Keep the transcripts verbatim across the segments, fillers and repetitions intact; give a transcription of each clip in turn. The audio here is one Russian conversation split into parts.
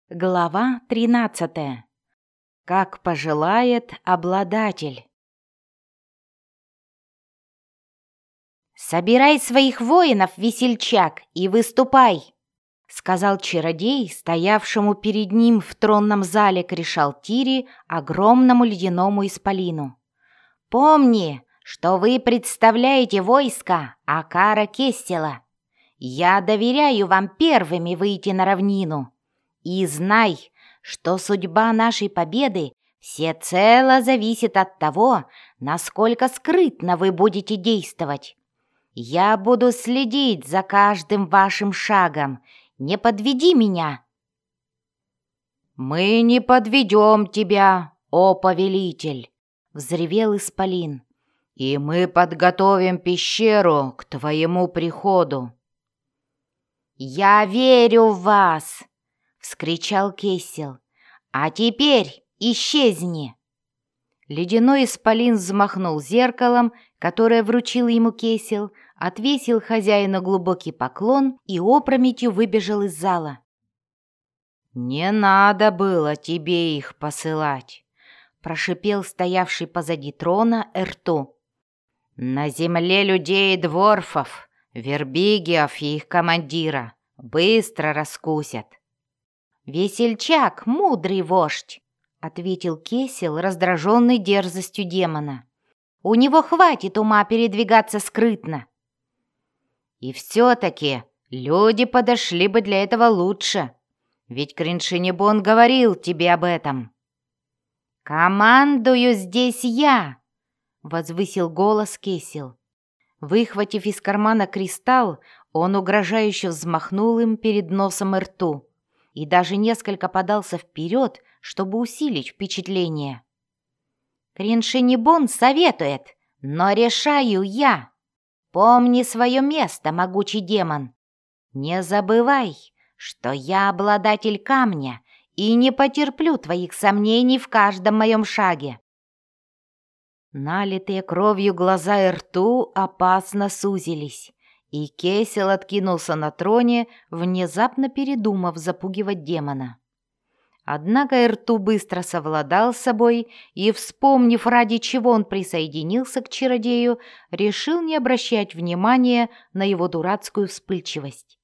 Глава тринадцатая. Как пожелает обладатель. «Собирай своих воинов, весельчак, и выступай!» — сказал чародей, стоявшему перед ним в тронном зале Кришалтири, огромному ледяному исполину. «Помни, что вы представляете войско Акара Кестела. Я доверяю вам первыми выйти на равнину. И знай, что судьба нашей победы всецело зависит от того, насколько скрытно вы будете действовать. Я буду следить за каждым вашим шагом. Не подведи меня!» «Мы не подведем тебя, о повелитель!» — взревел исполин. «И мы подготовим пещеру к твоему приходу». «Я верю в вас!» — вскричал Кесел. «А теперь исчезни!» Ледяной исполин взмахнул зеркалом, которое вручил ему Кесел, отвесил хозяину глубокий поклон и опрометью выбежал из зала. «Не надо было тебе их посылать!» — прошипел стоявший позади трона Эрту. «На земле людей и дворфов, вербигиев и их командира быстро раскусят». «Весельчак, мудрый вождь!» — ответил Кесел, раздраженный дерзостью демона. «У него хватит ума передвигаться скрытно». «И все-таки люди подошли бы для этого лучше, ведь Криншинибон говорил тебе об этом». «Командую здесь я!» — возвысил голос Кесел. Выхватив из кармана кристалл, он угрожающе взмахнул им перед носом Эрту и даже несколько подался вперед, чтобы усилить впечатление. «Криншинибон советует, но решаю я. Помни свое место, могучий демон. Не забывай, что я обладатель камня и не потерплю твоих сомнений в каждом моем шаге». Налитые кровью глаза Эрту опасно сузились, и Кесел откинулся на троне, внезапно передумав запугивать демона. Однако Эрту быстро совладал с собой и, вспомнив, ради чего он присоединился к чародею, решил не обращать внимания на его дурацкую вспыльчивость.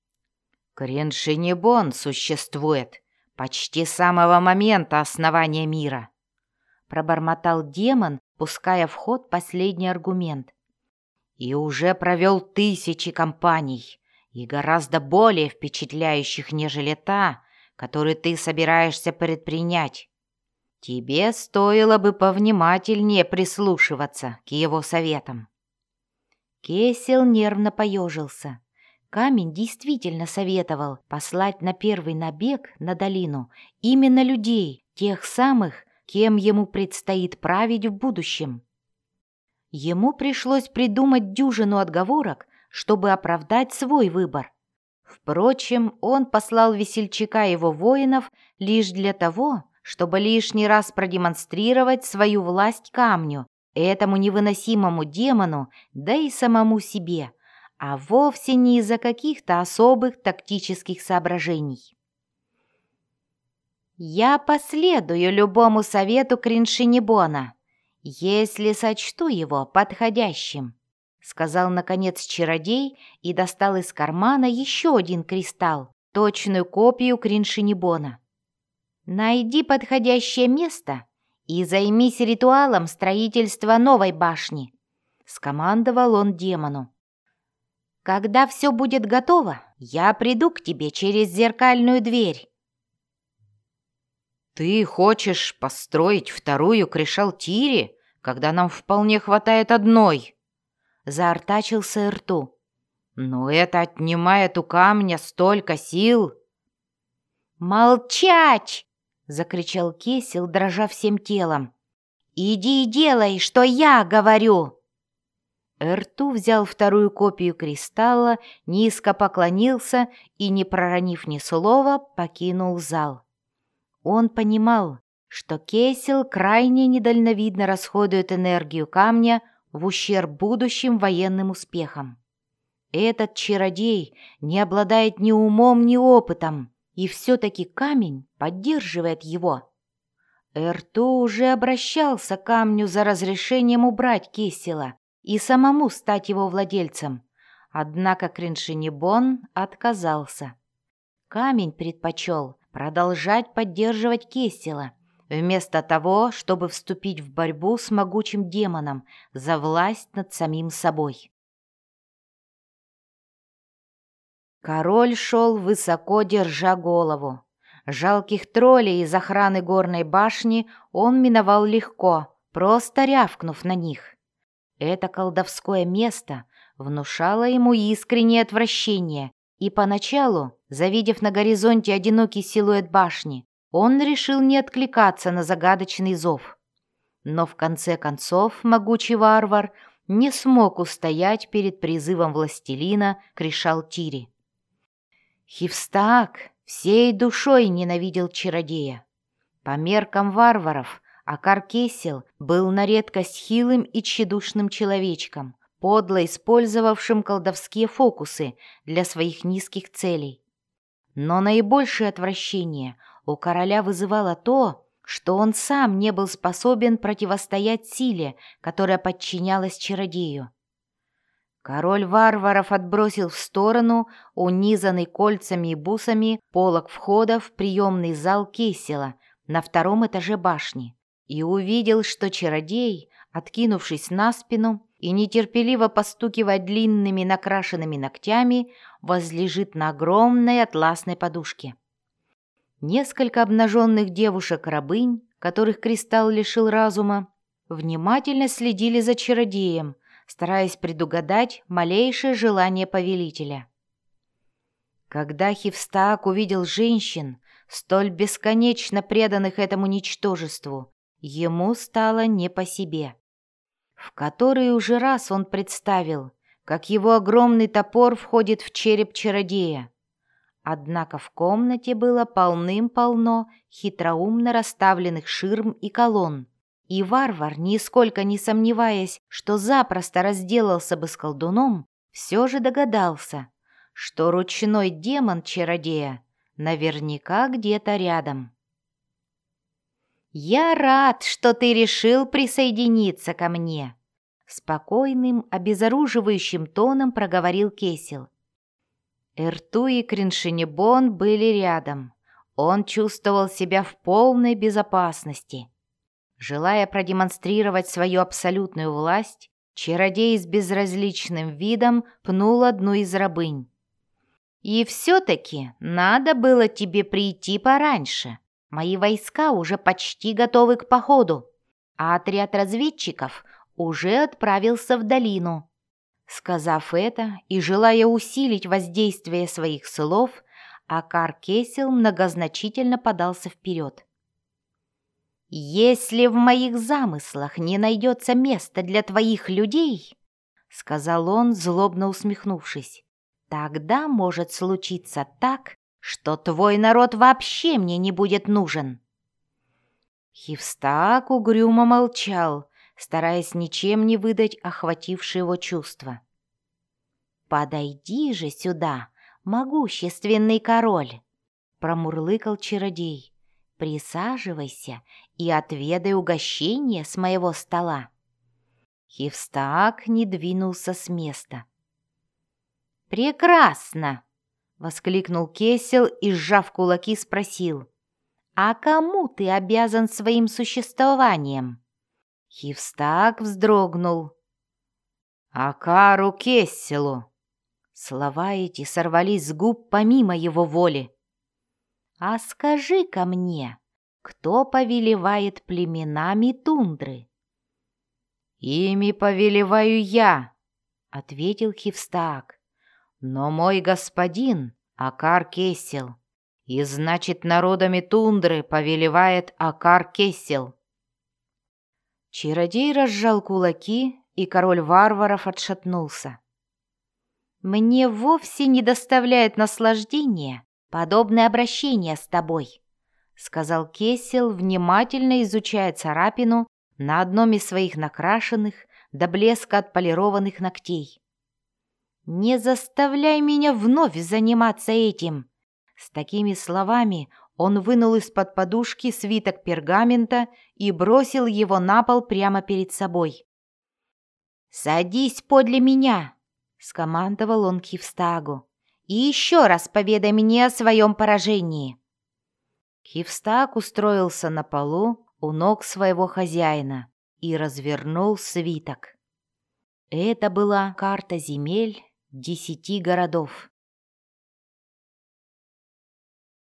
«Криншинибон существует почти с самого момента основания мира», — пробормотал демон, пуская в ход последний аргумент. «И уже провел тысячи кампаний, и гораздо более впечатляющих, нежели та, которую ты собираешься предпринять. Тебе стоило бы повнимательнее прислушиваться к его советам». Кесел нервно поежился. Камень действительно советовал послать на первый набег на долину именно людей, тех самых, кем ему предстоит править в будущем. Ему пришлось придумать дюжину отговорок, чтобы оправдать свой выбор. Впрочем, он послал весельчака и его воинов лишь для того, чтобы лишний раз продемонстрировать свою власть камню, этому невыносимому демону, да и самому себе, а вовсе не из-за каких-то особых тактических соображений. «Я последую любому совету Криншинибона, если сочту его подходящим», — сказал, наконец, чародей и достал из кармана еще один кристалл, точную копию Криншинибона. «Найди подходящее место и займись ритуалом строительства новой башни», — скомандовал он демону. «Когда все будет готово, я приду к тебе через зеркальную дверь». «Ты хочешь построить вторую Кришалтири, когда нам вполне хватает одной?» — заортачился Эрту. «Но это отнимает у камня столько сил». «Молчать!» — закричал Кесел, дрожа всем телом. «Иди и делай, что я говорю!» Эрту взял вторую копию кристалла, низко поклонился и, не проронив ни слова, покинул зал. Он понимал, что Кесел крайне недальновидно расходует энергию камня в ущерб будущим военным успехам. Этот чародей не обладает ни умом, ни опытом И все-таки камень поддерживает его. Эрту уже обращался к камню за разрешением убрать Кесела и самому стать его владельцем. Однако Криншинибон отказался. Камень предпочел продолжать поддерживать Кесела, вместо того, чтобы вступить в борьбу с могучим демоном за власть над самим собой. Король шел высоко, держа голову. Жалких троллей из охраны горной башни он миновал легко, просто рявкнув на них. Это колдовское место внушало ему искреннее отвращение, и поначалу, завидев на горизонте одинокий силуэт башни, он решил не откликаться на загадочный зов. Но в конце концов могучий варвар не смог устоять перед призывом властелина Кришал-Тири. Хивстаак всей душой ненавидел чародея. По меркам варваров Акар-Кесел был на редкость хилым и тщедушным человечком, подло использовавшим колдовские фокусы для своих низких целей. Но наибольшее отвращение у короля вызывало то, что он сам не был способен противостоять силе, которая подчинялась чародею. Король варваров отбросил в сторону унизанный кольцами и бусами полог входа в приемный зал Кесела на втором этаже башни и увидел, что чародей, откинувшись на спину и нетерпеливо постукивая длинными накрашенными ногтями, возлежит на огромной атласной подушке. Несколько обнаженных девушек-рабынь, которых кристалл лишил разума, внимательно следили за чародеем, стараясь предугадать малейшее желание повелителя. Когда Хивстаак увидел женщин, столь бесконечно преданных этому ничтожеству, ему стало не по себе. В который уже раз он представил, как его огромный топор входит в череп чародея. Однако в комнате было полным-полно хитроумно расставленных ширм и колонн, и варвар, нисколько не сомневаясь, что запросто разделался бы с колдуном, все же догадался, что ручной демон чародея наверняка где-то рядом. «Я рад, что ты решил присоединиться ко мне», — спокойным, обезоруживающим тоном проговорил Кесел. Эрту и Криншинибон были рядом. Он чувствовал себя в полной безопасности. Желая продемонстрировать свою абсолютную власть, чародей с безразличным видом пнул одну из рабынь. «И все-таки надо было тебе прийти пораньше. Мои войска уже почти готовы к походу, а отряд разведчиков уже отправился в долину». Сказав это и желая усилить воздействие своих слов, Акар-Кесел многозначительно подался вперед. «Если в моих замыслах не найдется места для твоих людей, — сказал он, злобно усмехнувшись, — тогда может случиться так, что твой народ вообще мне не будет нужен». Хивстаак угрюмо молчал, стараясь ничем не выдать охватившее его чувство. «Подойди же сюда, могущественный король!» — промурлыкал чародей. «Присаживайся и отведай угощение с моего стола». Хивстаак не двинулся с места. «Прекрасно!» — воскликнул Кесел и, сжав кулаки, спросил. «А кому ты обязан своим существованием?» Хивстаак вздрогнул. «Акару Кесселу!» Слова эти сорвались с губ помимо его воли. «А скажи-ка мне, кто повелевает племенами тундры?» «Ими повелеваю я», — ответил Хивстаак. «Но мой господин Акар-Кесел, и значит, народами тундры повелевает Акар-Кесел». Чародей разжал кулаки, и король варваров отшатнулся. «Мне вовсе не доставляет наслаждения подобное обращение с тобой», — сказал Кесел, внимательно изучая царапину на одном из своих накрашенных до блеска отполированных ногтей. «Не заставляй меня вновь заниматься этим. С такими словами он вынул из-под подушки свиток пергамента и бросил его на пол прямо перед собой. «Садись подле меня», — скомандовал он Кивстагу, «и еще раз поведай мне о своем поражении». Кивстаг устроился на полу у ног своего хозяина и развернул свиток. Это была карта земель десяти городов.